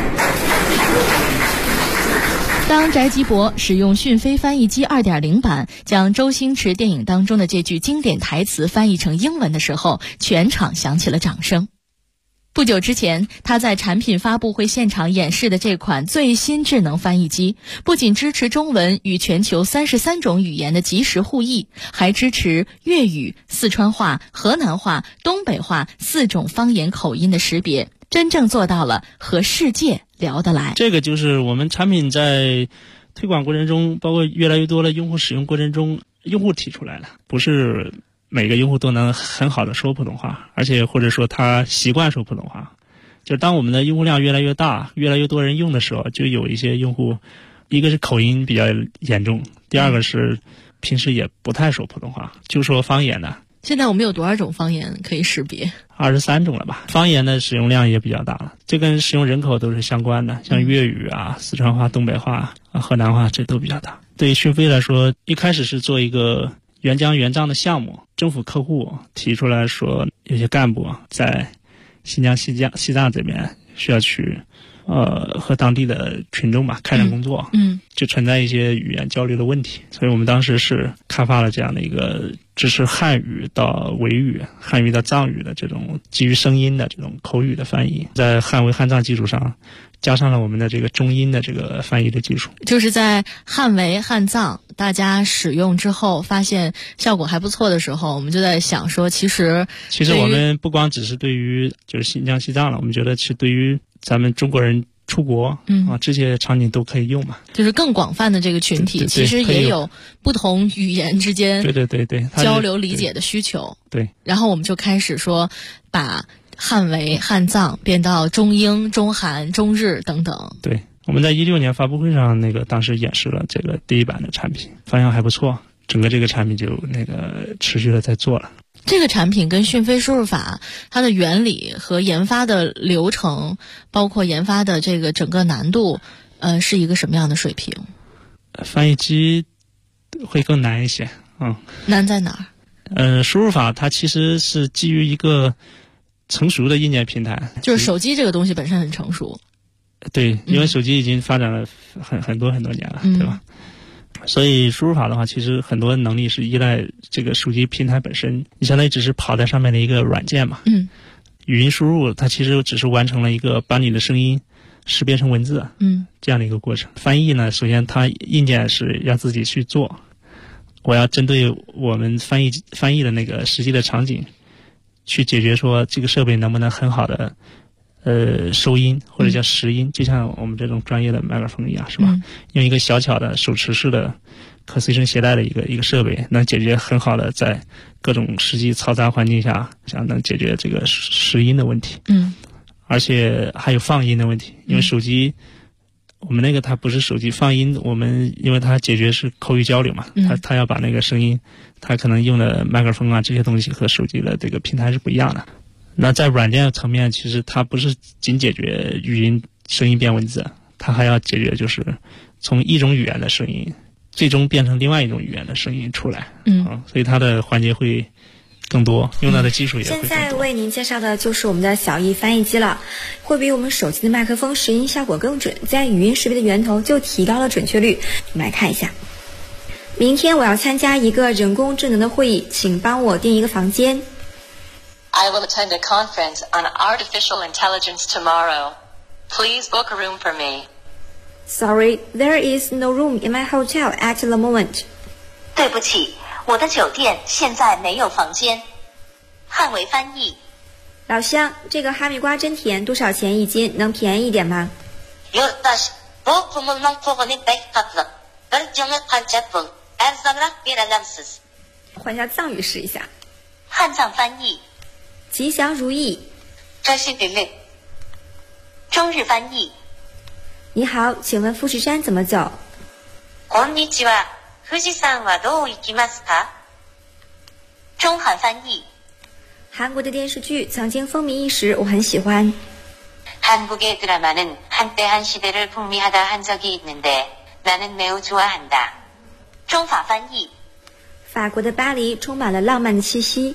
当翟吉博使用讯飞翻译机 2.0 版将周星驰电影当中的这句经典台词翻译成英文的时候，全场响起了掌声。不久之前，他在产品发布会现场演示的这款最新智能翻译机，不仅支持中文与全球33种语言的即时互译，还支持粤语、四川话、河南话、东北话4种方言口音的识别，真正做到了和世界聊得来。 这个就是我们产品在推广过程中，包括越来越多的用户使用过程中，用户提出来了，不是每个用户都能很好的说普通话，而且或者说他习惯说普通话。就当我们的用户量越来越大，越来越多人用的时候，就有一些用户，一个是口音比较严重，第二个是平时也不太说普通话，就说方言的。 现在我们有多少种方言可以识别 ？23种了吧。方言的使用量也比较大了，这跟使用人口都是相关的，像粤语啊、四川话、东北话、河南话，这都比较大。对于讯飞来说，一开始是做一个原浆原账的项目，政府客户提出来说，有些干部在新疆、西藏这边需要去和当地的群众开展工作，就存在一些语言交流的问题，所以我们当时是开发了这样的一个支持汉语到维语、汉语到藏语的这种基于声音的这种口语的翻译，在汉维汉藏基础上加上了我们的这个中英的这个翻译的技术， 就是在汉维汉藏大家使用之后发现效果还不错的时候，我们就在想说，其实我们不光只是对于就是新疆西藏了，我们觉得是对于咱们中国人出国这些场景都可以用嘛， 就是更广泛的这个群体，其实也有不同语言之间对交流理解的需求。 对， 然后我们就开始说把汉维、汉藏变到中英、中韩、中日等等。 对，我们在16年发布会上当时演示了这个第一版的产品，反响还不错，整个这个产品就持续的在做了。 这个产品跟讯飞输入法它的原理和研发的流程，包括研发的这个整个难度，是一个什么样的水平？ 翻译机会更难一些， 难在哪儿？输入法它其实是基于一个成熟的硬件平台， 就是手机这个东西本身很成熟。 对，因为手机已经发展了很多年了，对吧？ 所以输入法的话，其实很多能力是依赖这个手机平台本身，你相当于只是跑在上面的一个软件嘛。语音输入它其实只是完成了一个把你的声音识别成文字，这样的一个过程。翻译呢，首先它硬件是要自己去做，我要针对我们翻译的那个实际的场景，去解决说这个设备能不能很好的收音或者叫拾音，就像我们这种专业的麦克风一样，是吧？用一个小巧的手持式的可随身携带的一个设备，能解决很好的在各种实际嘈杂环境下，能解决这个拾音的问题。而且还有放音的问题，因为手机我们那个它不是手机放音，我们因为它解决是口语交流嘛，它要把那个声音，它可能用的麦克风啊这些东西和手机的这个平台是不一样的。那在软件层面，其实它不是仅解决语音声音变文字，它还要解决就是从一种语言的声音最终变成另外一种语言的声音出来。所以它的环节会更多，用到的技术也会更多。 现在为您介绍的就是我们的小艺翻译机了，会比我们手机的麦克风拾音效果更准，在语音识别的源头就提高了准确率。我们来看一下，明天我要参加一个人工智能的会议，请帮我订一个房间。 I will attend a conference on artificial intelligence tomorrow. Please book a room for me. Sorry, there is no room in my hotel at the moment. 对不起，我的酒店现在没有房间。汉为翻译。 老乡，这个哈密瓜真甜，多少钱一斤？能便宜一点吗？换下藏语试一下。 汉藏翻译。 吉祥如意。 中日翻译。 你好，请问富士山怎么走？ こんにちは。富士山はどう行きますか？中韩翻译。 韩国的电视剧曾经风靡一时，我很喜欢。 한국의 드라마는 한때 한 시대를 풍미하다 한 적이 있는데 나는 매우 좋아한다. 中法翻译。 法国的巴黎充满了浪漫的气息。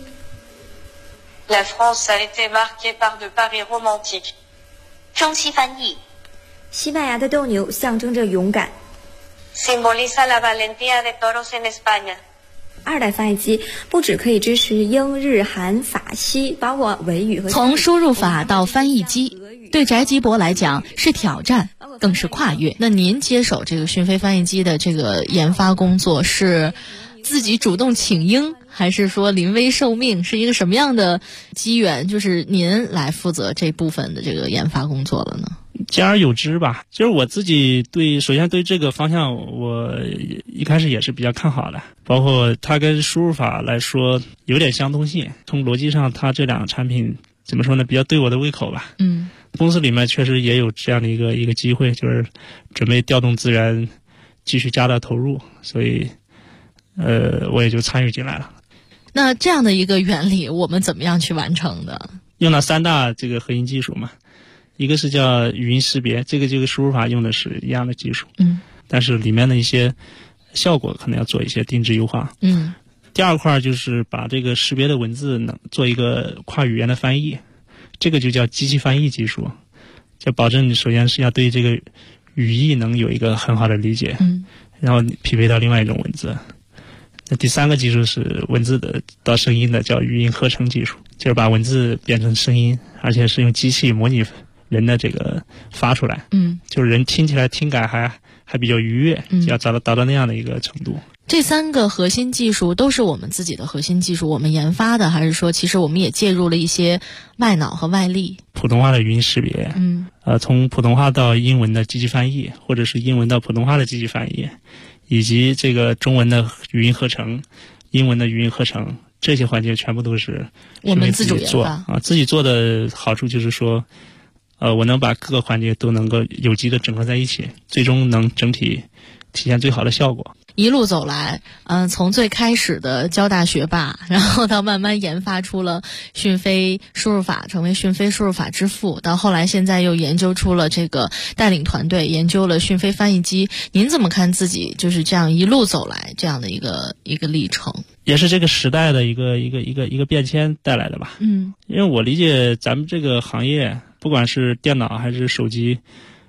La France a été marquée par de Paris romantique. 中西翻译。 西班牙的斗牛象征着勇敢。 Simboliza la valentía de toros en España. 二代翻译机不只可以支持英日韩法西，包括维语和。 从输入法到翻译机，对翟吉博来讲是挑战，更是跨越。那您接手这个讯飞翻译机的这个研发工作，是自己主动请缨，还是说临危受命？是一个什么样的机缘？就是您来负责这部分的这个研发工作了呢？ 兼而有之吧，就是我自己首先对这个方向我一开始也是比较看好的，包括它跟输入法来说有点相通性，从逻辑上它这两个产品怎么说呢，比较对我的胃口吧。公司里面确实也有这样的一个机会，就是准备调动资源继续加大投入，所以我也就参与进来了。 那这样的一个原理我们怎么样去完成的？ 用到3大这个核心技术嘛，一个是叫语音识别，这个输入法用的是一样的技术，但是里面的一些效果可能要做一些定制优化。第二块就是把这个识别的文字能做一个跨语言的翻译，这个就叫机器翻译技术，就保证你首先是要对这个语义能有一个很好的理解，然后匹配到另外一种文字。那第三个技术是文字的到声音的，叫语音合成技术，就是把文字变成声音，而且是用机器模拟人的这个发出来，就是人听起来听感还比较愉悦，就要达到那样的一个程度。 这3个核心技术都是我们自己的核心技术，我们研发的，还是说其实我们也介入了一些外脑和外力？ 普通话的语音识别，从普通话到英文的机器翻译，或者是英文到普通话的机器翻译，以及这个中文的语音合成、英文的语音合成，这些环节全部都是我们自主做自己做的好处就是说，我能把各个环节都能够有机的整合在一起，最终能整体体现最好的效果。 一路走来，从最开始的交大学霸，然后到慢慢研发出了讯飞输入法，成为讯飞输入法之父，到后来现在又研究出了这个带领团队研究了讯飞翻译机。您怎么看自己就是这样一路走来这样的一个历程？ 也是这个时代的一个变迁带来的吧。因为我理解咱们这个行业，不管是电脑还是手机，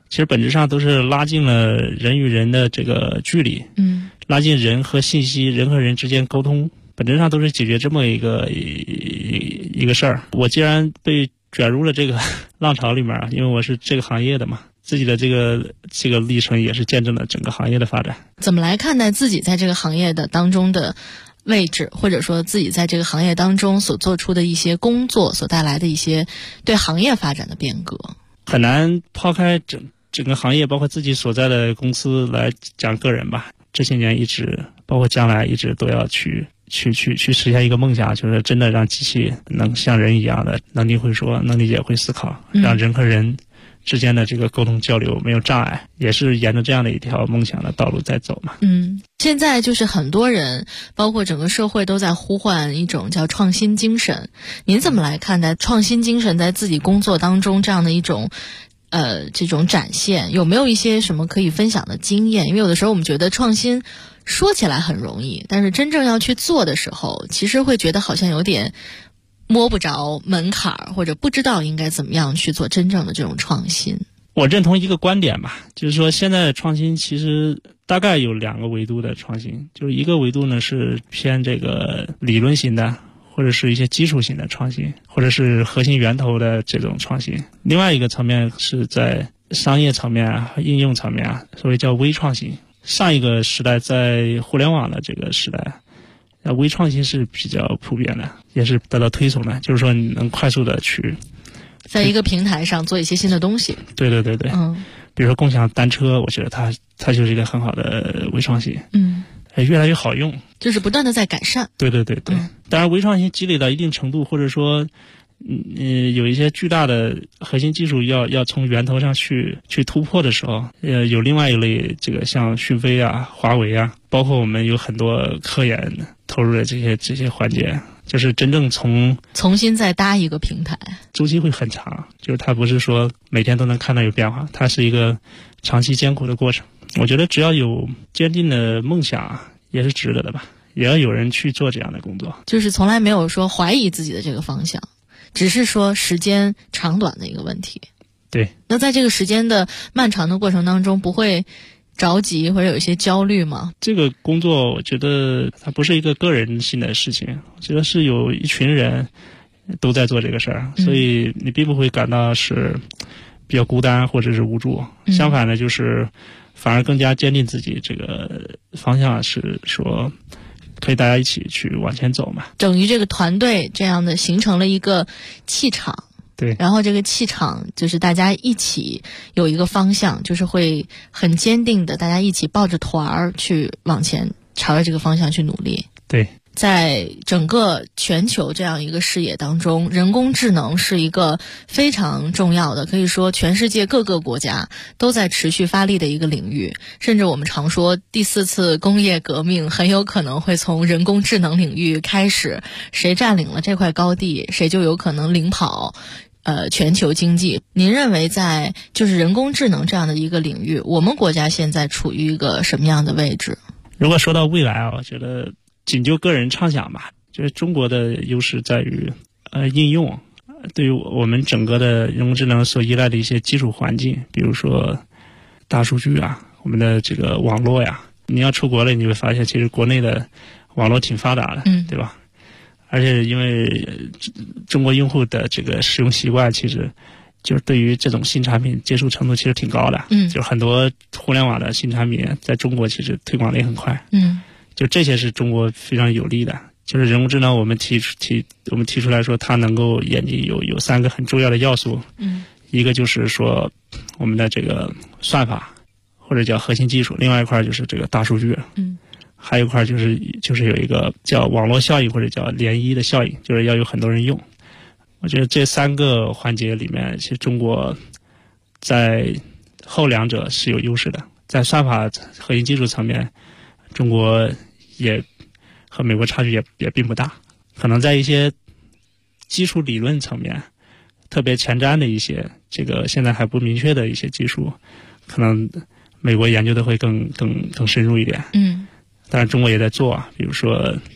其实本质上都是拉近了人与人的这个距离，拉近人和信息、人和人之间沟通，本质上都是解决这么一个事儿。我既然被卷入了这个浪潮里面，因为我是这个行业的嘛，自己的这个历程也是见证了整个行业的发展。 怎么来看待自己在这个行业的当中的位置，或者说自己在这个行业当中所做出的一些工作所带来的一些对行业发展的变革？ 很难抛开整个行业，包括自己所在的公司来讲个人吧。这些年一直，包括将来一直都要去实现一个梦想，就是真的让机器能像人一样的能力会说，能力也会思考，让人和人之间的这个沟通交流没有障碍，也是沿着这样的一条梦想的道路在走嘛。 现在就是很多人，包括整个社会都在呼唤一种叫创新精神。您怎么来看待创新精神在自己工作当中这样的一种这种展现？有没有一些什么可以分享的经验？因为有的时候我们觉得创新说起来很容易，但是真正要去做的时候，其实会觉得好像有点摸不着门槛，或者不知道应该怎么样去做真正的这种创新。 我认同一个观点吧，就是说现在的创新其实大概有2个维度的创新，就是一个维度呢是偏这个理论型的，或者是一些基础型的创新，或者是核心源头的这种创新。另外一个层面是在商业层面啊、应用层面啊，所谓叫微创新。上一个时代在互联网的这个时代，微创新是比较普遍的，也是得到推崇的，就是说你能快速的去在一个平台上做一些新的东西。 对，比如说共享单车，我觉得它就是一个很好的微创新，越来越好用， 就是不断的在改善。 对，当然微创新积累到一定程度，或者说有一些巨大的核心技术要从源头上去突破的时候，有另外一类这个像讯飞啊、华为啊，包括我们有很多科研投入的这些环节，就是真正重新再搭一个平台， 周期会很长，就是它不是说每天都能看到有变化，它是一个长期艰苦的过程。我觉得只要有坚定的梦想也是值得的吧，也要有人去做这样的工作， 就是从来没有说怀疑自己的这个方向，只是说时间长短的一个问题。 对， 那在这个时间的漫长的过程当中，不会着急或者有一些焦虑吗？ 这个工作我觉得它不是一个个人性的事情，我觉得是有一群人都在做这个事儿，所以你并不会感到是比较孤单或者是无助，相反的就是反而更加坚定自己这个方向，是说可以大家一起去往前走嘛。 等于这个团队这样的形成了一个气场， 对， 然后这个气场就是大家一起有一个方向，就是会很坚定的大家一起抱着团儿去往前朝着这个方向去努力。 对， 在整个全球这样一个视野当中，人工智能是一个非常重要的，可以说全世界各个国家都在持续发力的一个领域，甚至我们常说第4次工业革命很有可能会从人工智能领域开始，谁占领了这块高地，谁就有可能领跑全球经济。您认为在就是人工智能这样的一个领域，我们国家现在处于一个什么样的位置？ 如果说到未来啊，我觉得仅就个人畅想吧，就是中国的优势在于应用，对于我们整个的人工智能所依赖的一些基础环境，比如说大数据啊，我们的这个网络呀，你要出国了，你会发现其实国内的网络挺发达的，对吧？而且因为中国用户的这个使用习惯，其实就是对于这种新产品接触程度其实挺高的，就很多互联网的新产品在中国其实推广的也很快，就这些是中国非常有利的。就是人工智能我们提出来说，它能够演进有3个很重要的要素，一个就是说我们的这个算法或者叫核心技术，另外一块就是这个大数据，还有一块就是有一个叫网络效应或者叫涟漪的效应，就是要有很多人用。我觉得这3个环节里面，其实中国在后2者是有优势的。在算法核心技术层面，中国也和美国差距也并不大，可能在一些基础理论层面，特别前瞻的一些这个现在还不明确的一些技术，可能美国研究的会更深入一点。当然中国也在做啊，比如说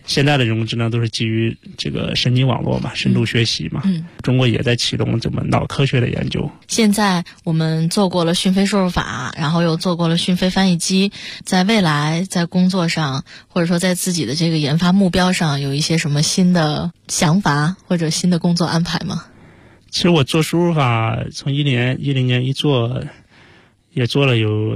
现在的人工智能都是基于这个神经网络嘛，深度学习嘛。中国也在启动这么脑科学的研究。 现在我们做过了讯飞输入法，然后又做过了讯飞翻译机，在未来在工作上或者说在自己的这个研发目标上有一些什么新的想法或者新的工作安排吗？ 其实我做输入法从10年一做，也做了有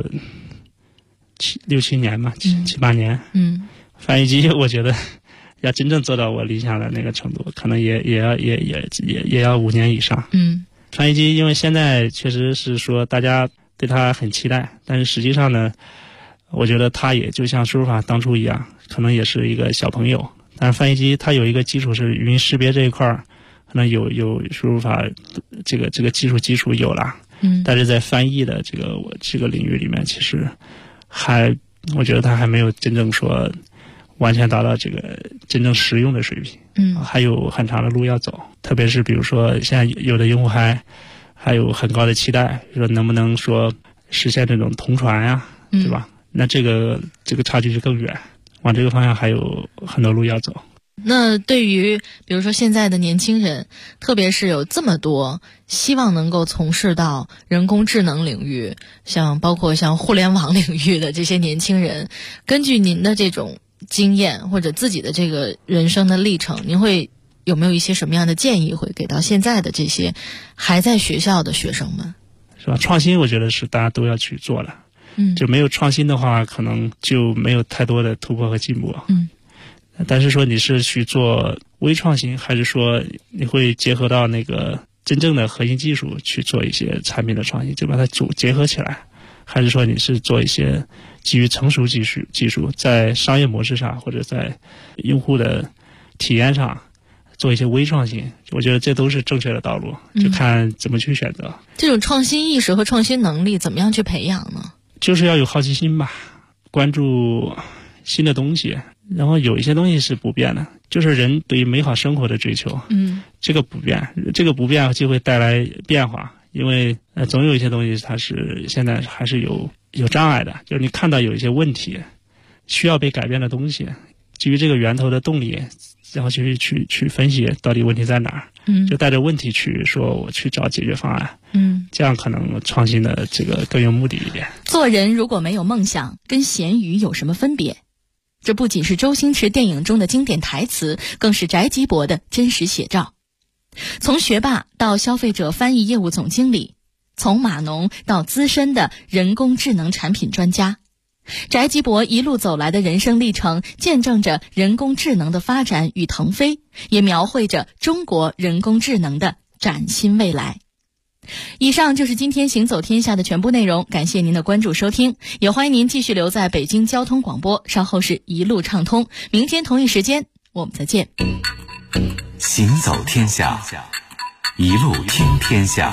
6、7年吧，7、8年。翻译机我觉得要真正做到我理想的那个程度，可能也要5年以上。翻译机因为现在确实是说大家对它很期待，但是实际上呢，我觉得它也就像输入法当初一样，可能也是一个小朋友。但是翻译机它有一个基础是语音识别这一块，可能有输入法这个基础有了。但是在翻译的这个领域里面，其实我觉得它还没有真正说完全达到这个真正实用的水平。还有很长的路要走。特别是比如说现在有的用户还有很高的期待，比如说能不能说实现这种同传呀，对吧？那这个差距就更远，往这个方向还有很多路要走。 那对于比如说现在的年轻人，特别是有这么多希望能够从事到人工智能领域，包括像互联网领域的这些年轻人，根据您的这种经验或者自己的这个人生的历程，您会有没有一些什么样的建议会给到现在的这些还在学校的学生们？ 是吧？创新我觉得是大家都要去做的。就没有创新的话，可能就没有太多的突破和进步。但是说你是去做微创新，还是说你会结合到那个真正的核心技术去做一些产品的创新，就把它结合起来，还是说你是做一些基于成熟技术在商业模式上或者在用户的体验上做一些微创新？我觉得这都是正确的道路，就看怎么去选择。 这种创新意识和创新能力怎么样去培养呢？ 就是要有好奇心吧，关注新的东西，然后有一些东西是不变的，就是人对于美好生活的追求。这个不变，就会带来变化，因为总有一些东西它是现在还是有障碍的，就是你看到有一些问题需要被改变的东西，基于这个源头的动力，然后去分析到底问题在哪儿。就带着问题去说我去找解决方案。这样可能创新的这个更有目的一点。 做人如果没有梦想，跟咸鱼有什么分别？这不仅是周星驰电影中的经典台词，更是翟吉博的真实写照。从学霸到消费者翻译业务总经理，从码农到资深的人工智能产品专家，翟吉博一路走来的人生历程，见证着人工智能的发展与腾飞，也描绘着中国人工智能的崭新未来。以上就是今天行走天下的全部内容，感谢您的关注收听，也欢迎您继续留在北京交通广播，稍后是一路畅通，明天同一时间我们再见。 行走天下，一路听天下。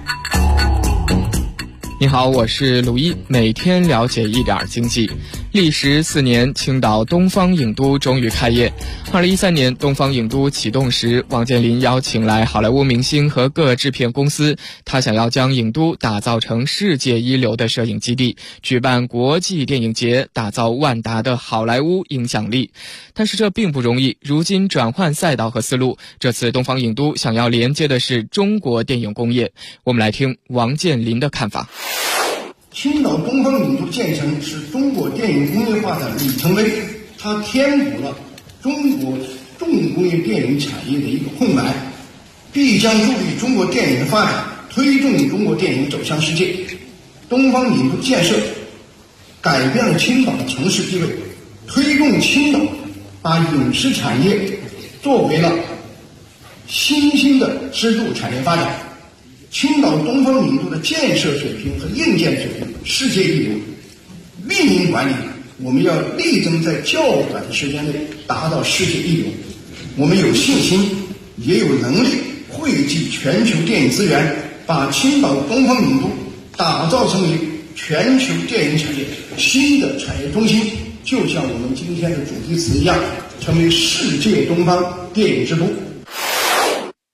你好，我是鲁一，每天了解一点经济。历时4年，青岛东方影都终于开业。2013年，东方影都启动时，王健林邀请来好莱坞明星和各制片公司，他想要将影都打造成世界一流的摄影基地，举办国际电影节，打造万达的好莱坞影响力。但是这并不容易，如今转换赛道和思路，这次东方影都想要连接的是中国电影工业。我们来听王健林的看法。 青岛东方影都建成是中国电影工业发展里程碑，它填补了中国重工业电影产业的一个空白，必将助力中国电影的发展，推动中国电影走向世界。东方影都建设改变了青岛的城市地位，推动青岛把影视产业作为了新兴的支柱产业发展。青岛东方影都的建设水平和硬件水平世界一流，运营管理我们要力争在较短的时间内达到世界一流。我们有信心也有能力汇集全球电影资源，把青岛东方影都打造成为全球电影产业新的产业中心，就像我们今天的主题词一样，成为世界东方电影之都。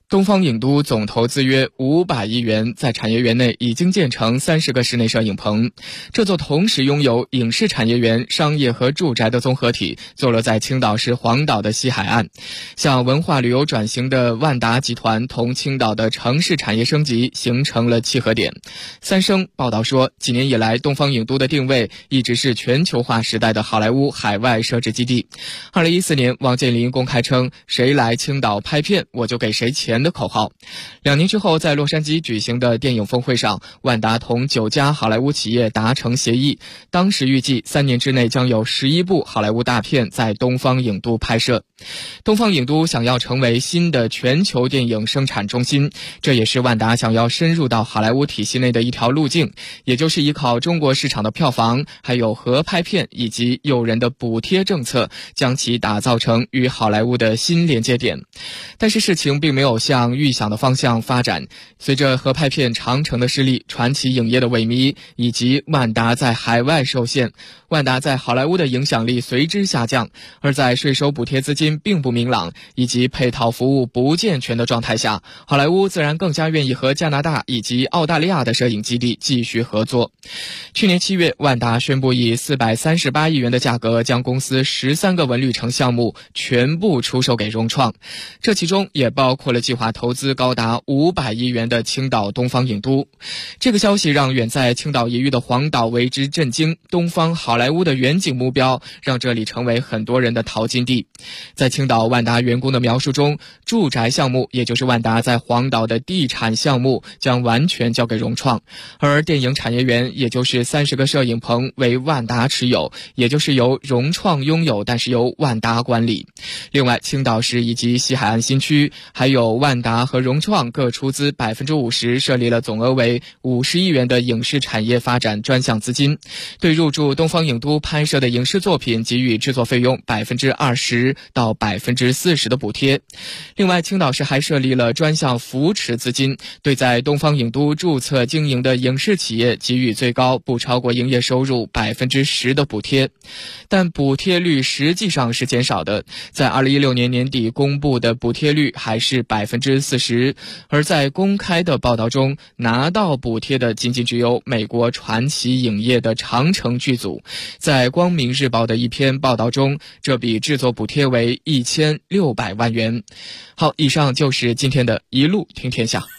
东方影都总投资约500亿元，在产业园内已经建成30个室内摄影棚。这座同时拥有影视产业园、商业和住宅的综合体，坐落在青岛市黄岛的西海岸。向文化旅游转型的万达集团同青岛的城市产业升级形成了契合点。三生报道说，几年以来，东方影都的定位一直是全球化时代的好莱坞海外设置基地。2014年，王健林公开称，谁来青岛拍片，我就给谁钱的口号。2年之后，在洛杉矶举行的电影峰会上，万达同9家好莱坞企业达成协议，当时预计3年之内将有11部好莱坞大片在东方影都拍摄。东方影都想要成为新的全球电影生产中心，这也是万达想要深入到好莱坞体系内的一条路径，也就是依靠中国市场的票房，还有合拍片以及诱人的补贴政策，将其打造成与好莱坞的新连接点。但是事情并没有向预想的方向发展，随着合拍片《长城》的失利、传奇影业的萎靡，以及万达在海外受限，万达在好莱坞的影响力随之下降。而在税收补贴资金并不明朗，以及配套服务不健全的状态下，好莱坞自然更加愿意和加拿大以及澳大利亚的摄影基地继续合作。去年7月，万达宣布以438亿元的价格将公司13个文旅城项目全部出售给融创，这其中也包括了计划投资高达500亿元的青岛东方影都。这个消息让远在青岛一隅的黄岛为之震惊，东方好莱坞的远景目标让这里成为很多人的淘金地。在青岛万达员工的描述中，住宅项目也就是万达在黄岛的地产项目将完全交给融创，而电影产业园也就是30个摄影棚为万达持有，也就是由融创拥有，但是由万达管理。另外，青岛市以及西海岸新区还有万达和融创各出资50%，设立了总额为50亿元的影视产业发展专项资金，对入驻东方影都拍摄的影视作品给予制作费用20%到40%的补贴。另外，青岛市还设立了专项扶持资金，对在东方影都注册经营的影视企业给予最高不超过营业收入10%的补贴。但补贴率实际上是减少的，在2016年年底公布的补贴率还是40%，而在公开的报道中，拿到补贴的仅仅只有美国传奇影业的长城剧组。在光明日报的一篇报道中，这笔制作补贴为1600万元。好，以上就是今天的一路听天下。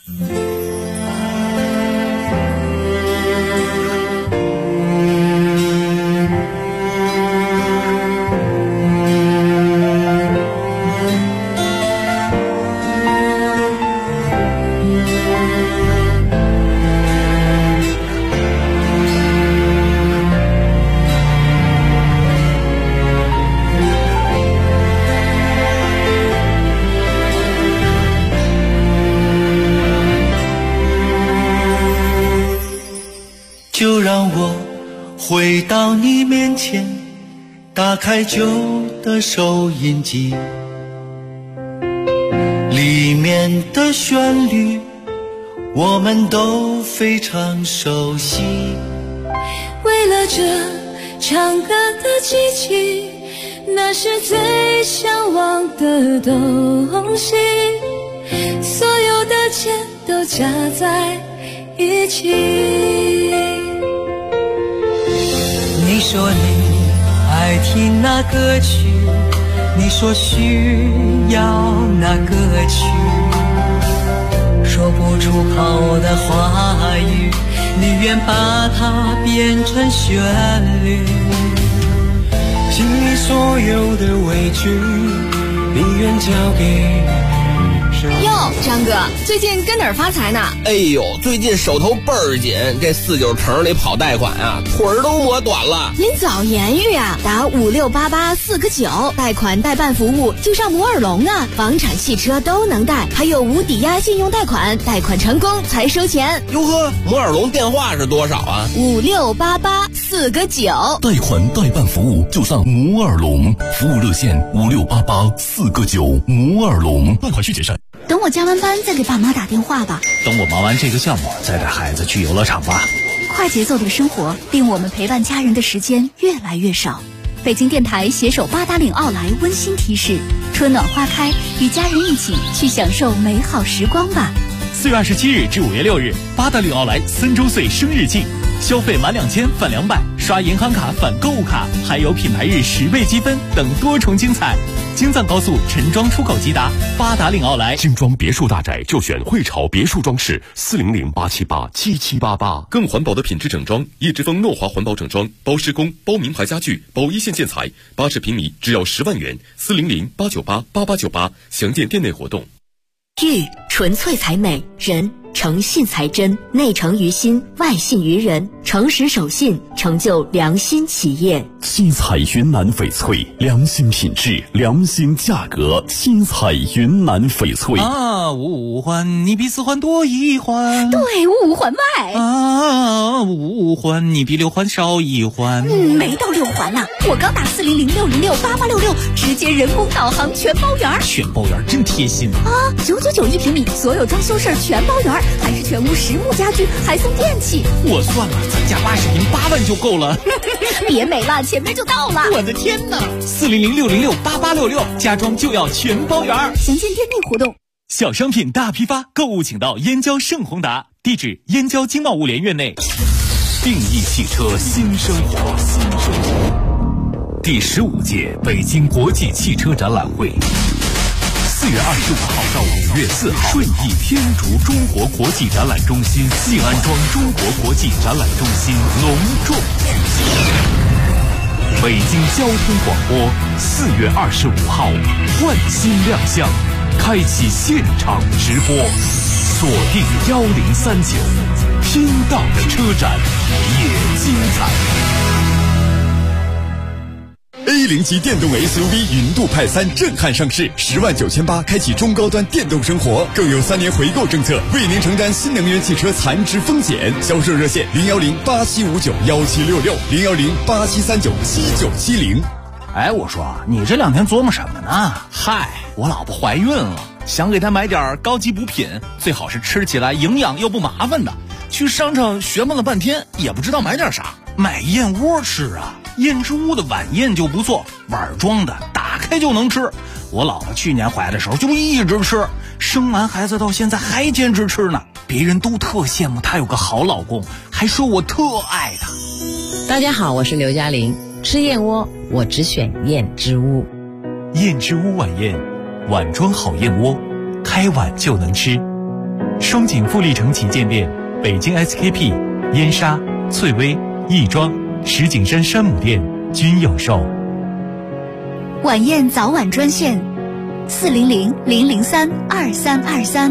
就让我回到你面前，打开旧的收音机，里面的旋律我们都非常熟悉。 为了这唱歌的机器，那是最向往的东西，所有的钱都加在一起。 你说你爱听那歌曲，你说需要那歌曲，说不出口的话语，你愿把它变成旋律。心里所有的委屈，你愿交给哟，张哥，最近跟哪儿发财呢？ 哎呦，最近手头倍儿紧，这49城里跑贷款啊，腿儿都磨短了。 您早言语啊，打5688-4个9，贷款代办服务就上摩尔龙啊，房产、汽车都能贷，还有无抵押信用贷款，贷款成功才收钱。 哟呵，摩尔龙电话是多少啊 ？5688-4个9， 贷款代办服务就上摩尔龙，服务热线5688-4个9，摩尔龙，贷款需谨慎。 等我加完班再给爸妈打电话吧。 等我忙完这个项目再带孩子去游乐场吧。 快节奏的生活令我们陪伴家人的时间越来越少。 北京电台携手八达岭奥莱温馨提示：春暖花开，与家人一起去享受美好时光吧。 4月27日至5月6日，八达岭奥莱3周岁生日季，消费满2000返200，刷银行卡返购物卡，还有品牌日10倍积分等多重精彩。京藏高速陈庄出口即达，八达岭奥莱。 精装别墅大宅就选汇潮别墅装饰，400-878-7788。更环保的品质整装，叶之峰诺华环保整装，包施工、包名牌家具、包一线建材，80平米只要10万元，400-898-8898。详见店内活动。 玉纯粹才美，人诚信才真，内诚于心，外信于人，诚实守信，成就良心企业。 七彩云南翡翠，良心品质，良心价格。七彩云南翡翠啊，五环你比4环多1环， 对，5环外啊，5环你比6环少1环。 没到6环呢，我刚打400-606-8866，直接人工导航全包圆。 全包圆真贴心啊！999一平米，所有装修事儿全包圆，还是全屋实木家具，还送电器。 我算了，咱家80平8万就够了。 别美了，前面就到了。 我的天哪！400-606-8866，家装就要全包圆。 详见店内活动。 小商品大批发，购物请到燕郊盛宏达，地址燕郊经贸物联院内。 定义汽车新生活，第15届北京国际汽车展览会，4月25号到5月4号，顺义天竺中国国际展览中心、信安庄中国国际展览中心隆重举行。北京交通广播4月25号换新亮相，开启现场直播，锁定1039，听到的车展也精彩。A0级电动 SUV 云度派3震撼上市，10.98万开启中高端电动生活，更有3年回购政策，为您承担新能源汽车残值风险。销售热线010-8759-1766，010-8739-7970。 哎，我说你这2天琢磨什么呢？嗨，我老婆怀孕了，想给她买点高级补品，最好是吃起来营养又不麻烦的。去商场学问了半天，也不知道买点啥，买燕窝吃啊。燕之屋的晚宴就不错，碗装的，打开就能吃。我老婆去年怀的时候就一直吃，生完孩子到现在还坚持吃呢。别人都特羡慕她有个好老公，还说我特爱她。 大家好，我是刘嘉玲。吃燕窝我只选燕之屋。 燕之屋晚宴，碗装好燕窝，开碗就能吃。双井富力城旗舰店、北京 SKP、燕莎、翠微、亦庄、石景山山姆店均有售。 晚宴早晚专线400-003-2323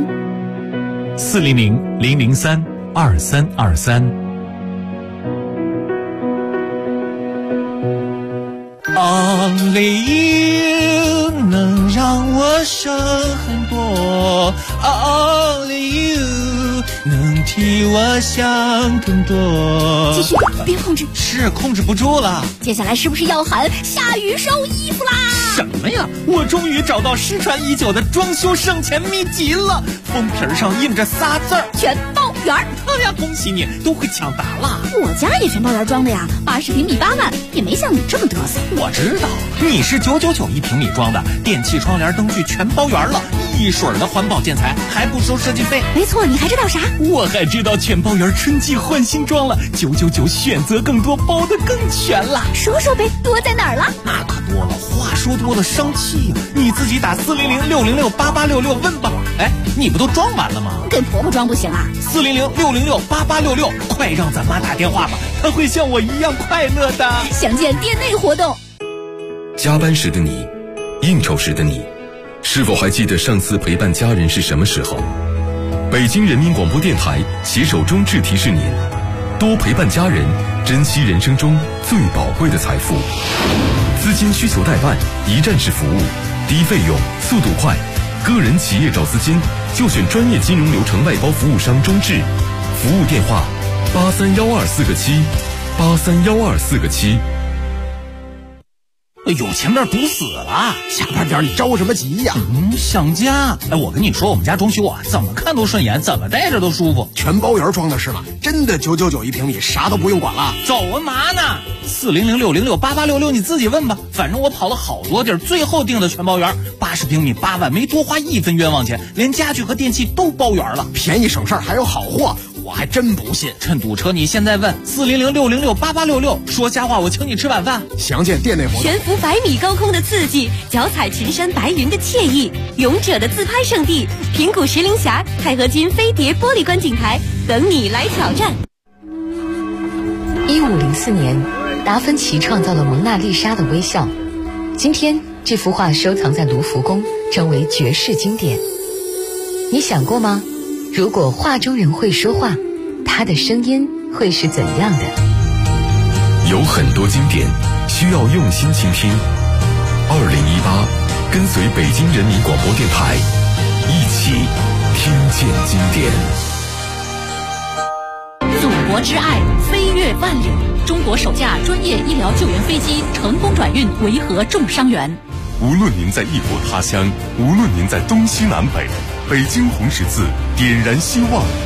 400-003-2323。Only you 能让我省很多 ，Only you 能替我想更多。 继续，别控制， 是控制不住了。 接下来是不是要喊下雨收衣服啦？ 什么呀？我终于找到失传已久的装修省钱秘籍了，封皮上印着仨字儿： 全包圆。 哎呀，恭喜你，都会抢答了。 我家也全包圆装的呀，80平米8万，也没像你这么嘚瑟。 我知道，你是999一平米装的，电器、窗帘、灯具全包圆了，一水儿的环保建材，还不收设计费。 没错，你还知道啥？ 我还知道全包圆春季换新装了，999选择更多，包得更全了。 说说呗，多在哪儿了？ 那可多了，话说多了伤气呀。你自己打400-606-8866问吧。哎，你不都装完了吗？ 给婆婆装不行啊。 400-606-8866，快让咱妈打电话吧，她会像我一样快乐的。 详见店内活动。 加班时的你，应酬时的你，是否还记得上次陪伴家人是什么时候？北京人民广播电台携手中智提示您，多陪伴家人，珍惜人生中最宝贵的财富。资金需求代办，一站式服务，低费用，速度快。个人企业找资金就选专业金融流程外包服务商中智，服务电话831247831247。 有前面堵死了。 下班点你着什么急呀？ 想家。我跟你说，我们家装修啊，怎么看都顺眼，怎么待着都舒服。 全包圆装的是吗？真的999一平米，啥都不用管了。 走啊嘛呢？4006068866，你自己问吧。反正我跑了好多地儿，最后定的全包圆，80平米8万，没多花1分冤枉钱，连家具和电器都包圆了， 便宜省事儿还有好货。我还真不信， 趁堵车你现在问4006068866，说瞎话我请你吃晚饭。 详见店内活动。 悬浮100米高空的刺激，脚踩群山白云的惬意，勇者的自拍圣地平谷石林峡钛合金飞碟玻璃观景台，等你来挑战。 1504年，达芬奇创造了蒙娜丽莎的微笑，今天这幅画收藏在卢浮宫，成为绝世经典。你想过吗？如果画中人会说话，他的声音会是怎样的？ 有很多经典需要用心倾听。2018，跟随北京人民广播电台，一起听见经典。 祖国之爱，飞越万里。中国首架专业医疗救援飞机成功转运维和重伤员。 无论您在异国他乡，无论您在东西南北，北京红十字点燃希望。